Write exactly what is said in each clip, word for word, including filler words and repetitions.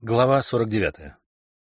Глава сорок девятая.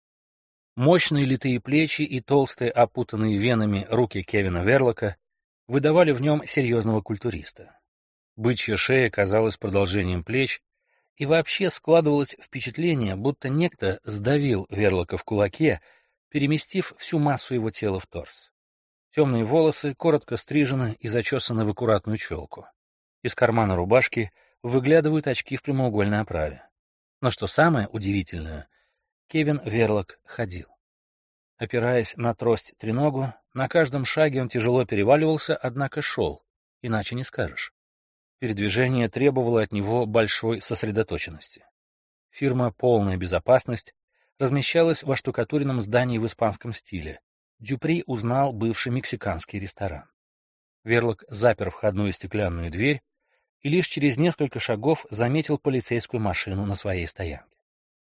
Мощные литые плечи и толстые, опутанные венами руки Кевина Верлока выдавали в нем серьезного культуриста. Бычья шея казалась продолжением плеч, и вообще складывалось впечатление, будто некто сдавил Верлока в кулаке, переместив всю массу его тела в торс. Темные волосы коротко стрижены и зачесаны в аккуратную челку. Из кармана рубашки выглядывают очки в прямоугольной оправе. Но что самое удивительное, Кевин Верлок ходил. Опираясь на трость-треногу, на каждом шаге он тяжело переваливался, однако шел, иначе не скажешь. Передвижение требовало от него большой сосредоточенности. Фирма «Полная безопасность» размещалась в оштукатуренном здании в испанском стиле. Дюпри узнал бывший мексиканский ресторан. Верлок запер входную стеклянную дверь и лишь через несколько шагов заметил полицейскую машину на своей стоянке.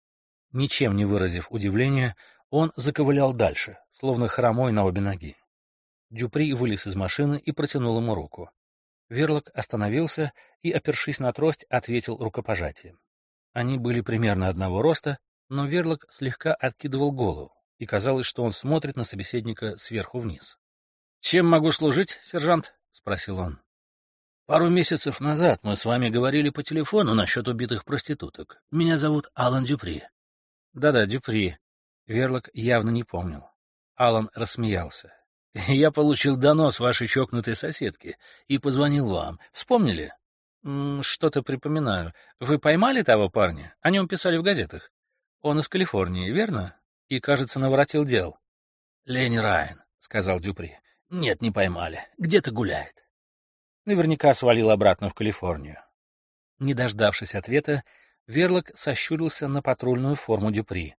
Ничем не выразив удивления, он заковылял дальше, словно хромой на обе ноги. Дюпри вылез из машины и протянул ему руку. Верлок остановился и, опершись на трость, ответил рукопожатием. Они были примерно одного роста, но Верлок слегка откидывал голову, и казалось, что он смотрит на собеседника сверху вниз. — Чем могу служить, сержант? — спросил он. Пару месяцев назад мы с вами говорили по телефону насчет убитых проституток. Меня зовут Алан Дюпри. Да-да, Дюпри. Верлок явно не помнил. Алан рассмеялся. Я получил донос вашей чокнутой соседки и позвонил вам. Вспомнили? Что-то припоминаю. Вы поймали того парня? О нем писали в газетах. Он из Калифорнии, верно? И, кажется, наворотил дел. Ленни Райан, сказал Дюпри. Нет, не поймали. Где-то гуляет. Наверняка свалил обратно в Калифорнию. Не дождавшись ответа, Верлок сощурился на патрульную форму Дюпри.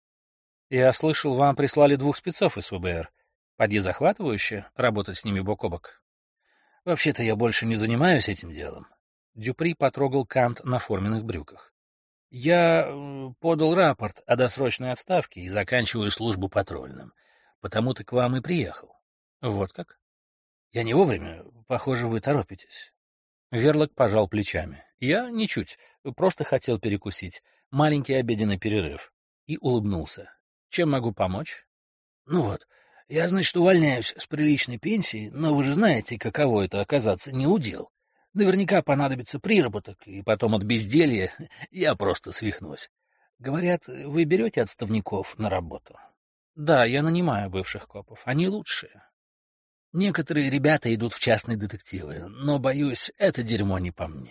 «Я слышал, вам прислали двух спецов из ФБР. Поди захватывающе работать с ними бок о бок». «Вообще-то я больше не занимаюсь этим делом». Дюпри потрогал кант на форменных брюках. «Я подал рапорт о досрочной отставке и заканчиваю службу патрульным. Потому-то к вам и приехал». «Вот как?» «Я не вовремя. Похоже, вы торопитесь». Верлок пожал плечами. «Я ничуть. Просто хотел перекусить. Маленький обеденный перерыв». И улыбнулся. «Чем могу помочь?» «Ну вот, я, значит, увольняюсь с приличной пенсии, но вы же знаете, каково это оказаться неудел. Наверняка понадобится приработок, и потом от безделья я просто свихнусь. Говорят, вы берете отставников на работу?» «Да, я нанимаю бывших копов. Они лучшие». Некоторые ребята идут в частные детективы, но, боюсь, это дерьмо не по мне.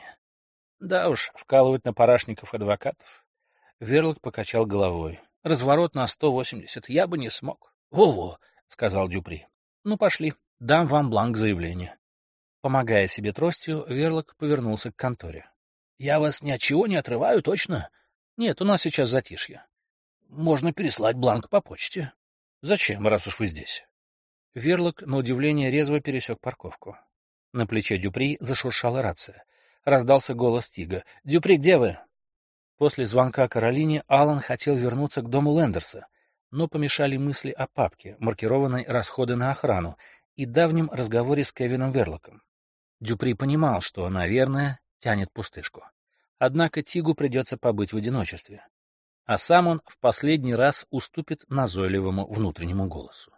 Да уж, вкалывать на парашников адвокатов. Верлок покачал головой. Разворот на сто восемьдесят я бы не смог. Во-во, сказал Дюпри. Ну, пошли, дам вам бланк заявления. Помогая себе тростью, Верлок повернулся к конторе. Я вас ни от чего не отрываю, точно? Нет, у нас сейчас затишье. Можно переслать бланк по почте. Зачем, раз уж вы здесь? Верлок, на удивление, резво пересек парковку. На плече Дюпри зашуршала рация. Раздался голос Тига. «Дюпри, где вы?» После звонка Каролине Алан хотел вернуться к дому Лендерса, но помешали мысли о папке, маркированной «Расходы на охрану», и давнем разговоре с Кевином Верлоком. Дюпри понимал, что, наверное, тянет пустышку. Однако Тигу придется побыть в одиночестве. А сам он в последний раз уступит назойливому внутреннему голосу.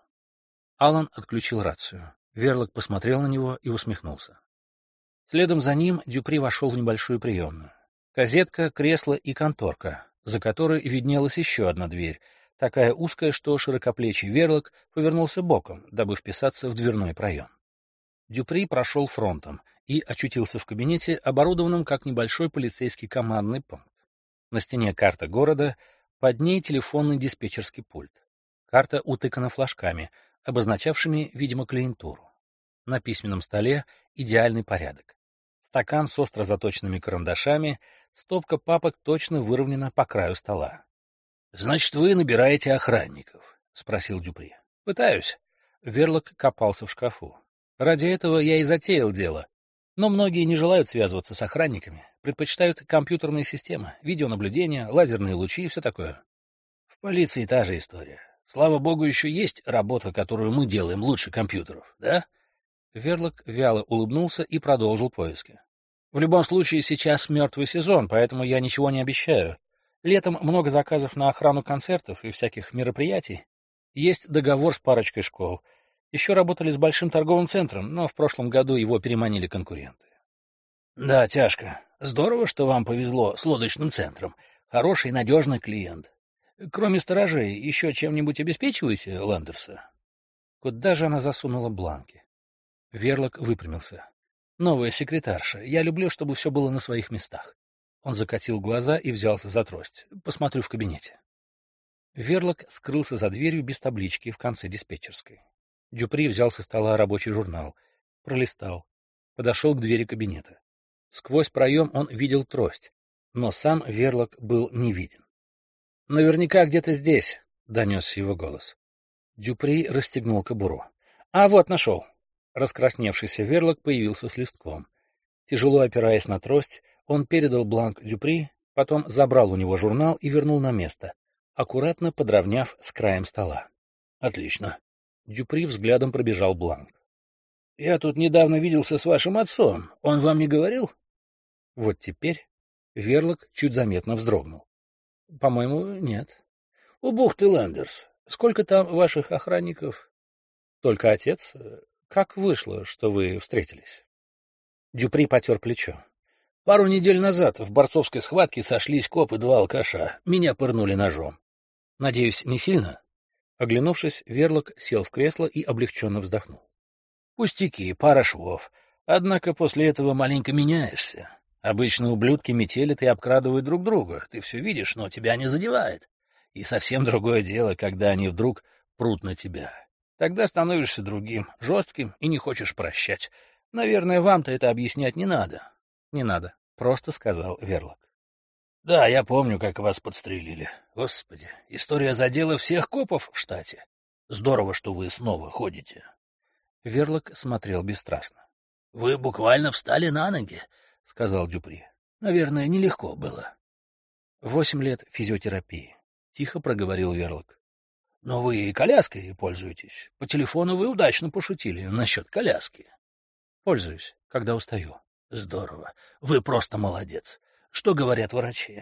Алан отключил рацию. Верлок посмотрел на него и усмехнулся. Следом за ним Дюпри вошел в небольшую приемную. Козетка, кресло и конторка, за которой виднелась еще одна дверь, такая узкая, что широкоплечий Верлок повернулся боком, дабы вписаться в дверной проем. Дюпри прошел фронтом и очутился в кабинете, оборудованном как небольшой полицейский командный пункт. На стене карта города, под ней телефонный диспетчерский пульт. Карта утыкана флажками, обозначавшими, видимо, клиентуру. На письменном столе идеальный порядок. Стакан с остро заточенными карандашами, стопка папок точно выровнена по краю стола. — Значит, вы набираете охранников? — спросил Дюпри. — Пытаюсь. Верлок копался в шкафу. Ради этого я и затеял дело. Но многие не желают связываться с охранниками, предпочитают компьютерные системы, видеонаблюдение, лазерные лучи и все такое. В полиции та же история. Слава богу, еще есть работа, которую мы делаем лучше компьютеров, да? Верлок вяло улыбнулся и продолжил поиски. В любом случае, сейчас мертвый сезон, поэтому я ничего не обещаю. Летом много заказов на охрану концертов и всяких мероприятий. Есть договор с парочкой школ. Еще работали с большим торговым центром, но в прошлом году его переманили конкуренты. Да, тяжко. Здорово, что вам повезло с лодочным центром. Хороший, надежный клиент. Кроме сторожей, еще чем-нибудь обеспечиваете Лендерса? Куда же она засунула бланки? Верлок выпрямился. Новая секретарша. Я люблю, чтобы все было на своих местах. Он закатил глаза и взялся за трость. Посмотрю в кабинете. Верлок скрылся за дверью без таблички в конце диспетчерской. Дюпри взял со стола рабочий журнал. Пролистал. Подошел к двери кабинета. Сквозь проем он видел трость, но сам Верлок был не виден. «Наверняка где-то здесь», — донесся его голос. Дюпри расстегнул кобуру. «А вот, нашел». Раскрасневшийся Верлок появился с листком. Тяжело опираясь на трость, он передал бланк Дюпри, потом забрал у него журнал и вернул на место, аккуратно подровняв с краем стола. «Отлично». Дюпри взглядом пробежал бланк. «Я тут недавно виделся с вашим отцом. Он вам не говорил?» Вот теперь Верлок чуть заметно вздрогнул. «По-моему, нет». «У бухты Лендерс. Сколько там ваших охранников?» «Только отец. Как вышло, что вы встретились?» Дюпри потер плечо. «Пару недель назад в борцовской схватке сошлись коп и два алкаша. Меня пырнули ножом. Надеюсь, не сильно?» Оглянувшись, Верлок сел в кресло и облегченно вздохнул. «Пустяки, пара швов. Однако после этого маленько меняешься. Обычно ублюдки метелят и обкрадывают друг друга. Ты все видишь, но тебя не задевает. И совсем другое дело, когда они вдруг прут на тебя. Тогда становишься другим, жестким и не хочешь прощать. Наверное, вам-то это объяснять не надо». «Не надо», — просто сказал Верлок. «Да, я помню, как вас подстрелили. Господи, история задела всех копов в штате. Здорово, что вы снова ходите». Верлок смотрел бесстрастно. — Вы буквально встали на ноги, — сказал Дюпри. — Наверное, нелегко было. — Восемь лет физиотерапии, — тихо проговорил Верлок. — Но вы и коляской пользуетесь. По телефону вы удачно пошутили насчет коляски. — Пользуюсь, когда устаю. — Здорово. Вы просто молодец. Что говорят врачи?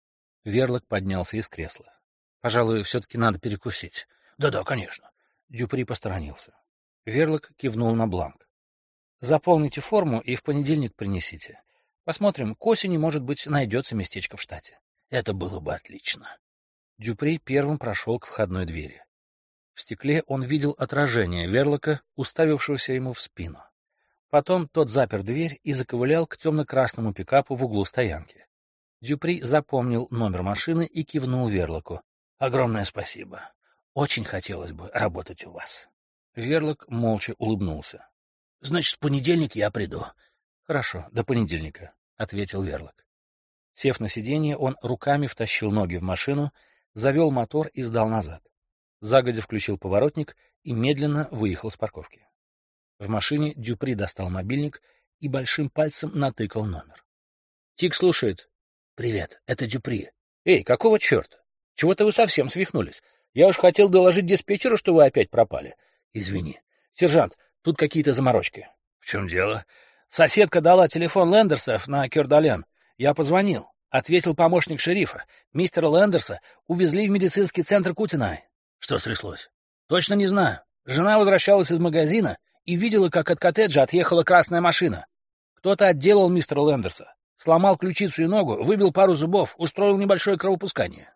Верлок поднялся из кресла. — Пожалуй, все-таки надо перекусить. Да — Да-да, конечно. Дюпри посторонился. Верлок кивнул на бланк. «Заполните форму и в понедельник принесите. Посмотрим, к осени, может быть, найдется местечко в штате». «Это было бы отлично». Дюпри первым прошел к входной двери. В стекле он видел отражение Верлока, уставившегося ему в спину. Потом тот запер дверь и заковылял к темно-красному пикапу в углу стоянки. Дюпри запомнил номер машины и кивнул Верлоку. «Огромное спасибо. Очень хотелось бы работать у вас». Верлок молча улыбнулся. — Значит, в понедельник я приду. — Хорошо, до понедельника, — ответил Верлок. Сев на сиденье, он руками втащил ноги в машину, завел мотор и сдал назад. Загодя включил поворотник и медленно выехал с парковки. В машине Дюпри достал мобильник и большим пальцем натыкал номер. — Тик слушает. — Привет, это Дюпри. — Эй, какого черта? Чего-то вы совсем свихнулись. Я уж хотел доложить диспетчеру, что вы опять пропали. — Извини. Сержант, тут какие-то заморочки. — В чем дело? — Соседка дала телефон Лендерсов на Кёрдолян. Я позвонил. Ответил помощник шерифа. Мистера Лендерса увезли в медицинский центр Кутинай. — Что стряслось? — Точно не знаю. Жена возвращалась из магазина и видела, как от коттеджа отъехала красная машина. Кто-то отделал мистера Лендерса. Сломал ключицу и ногу, выбил пару зубов, устроил небольшое кровопускание.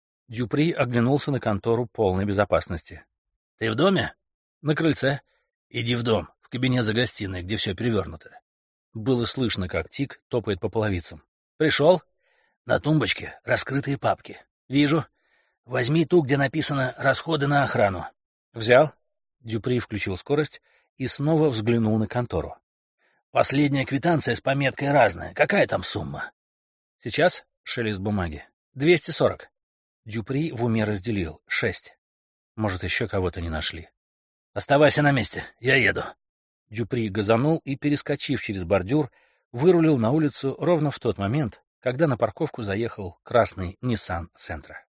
Дюпри оглянулся на контору полной безопасности. — Ты в доме? — На крыльце. — Иди в дом, в кабинет за гостиной, где все перевернуто. Было слышно, как Тик топает по половицам. — Пришел? — На тумбочке раскрытые папки. — Вижу. Возьми ту, где написано «Расходы на охрану». — Взял. Дюпри включил скорость и снова взглянул на контору. — Последняя квитанция с пометкой «Разная». Какая там сумма? — Сейчас, — шелест бумаги, — двести сорок. Дюпри в уме разделил. Шесть. Может, еще кого-то не нашли. — Оставайся на месте, я еду. Дюпри газанул и, перескочив через бордюр, вырулил на улицу ровно в тот момент, когда на парковку заехал красный Nissan Sentra.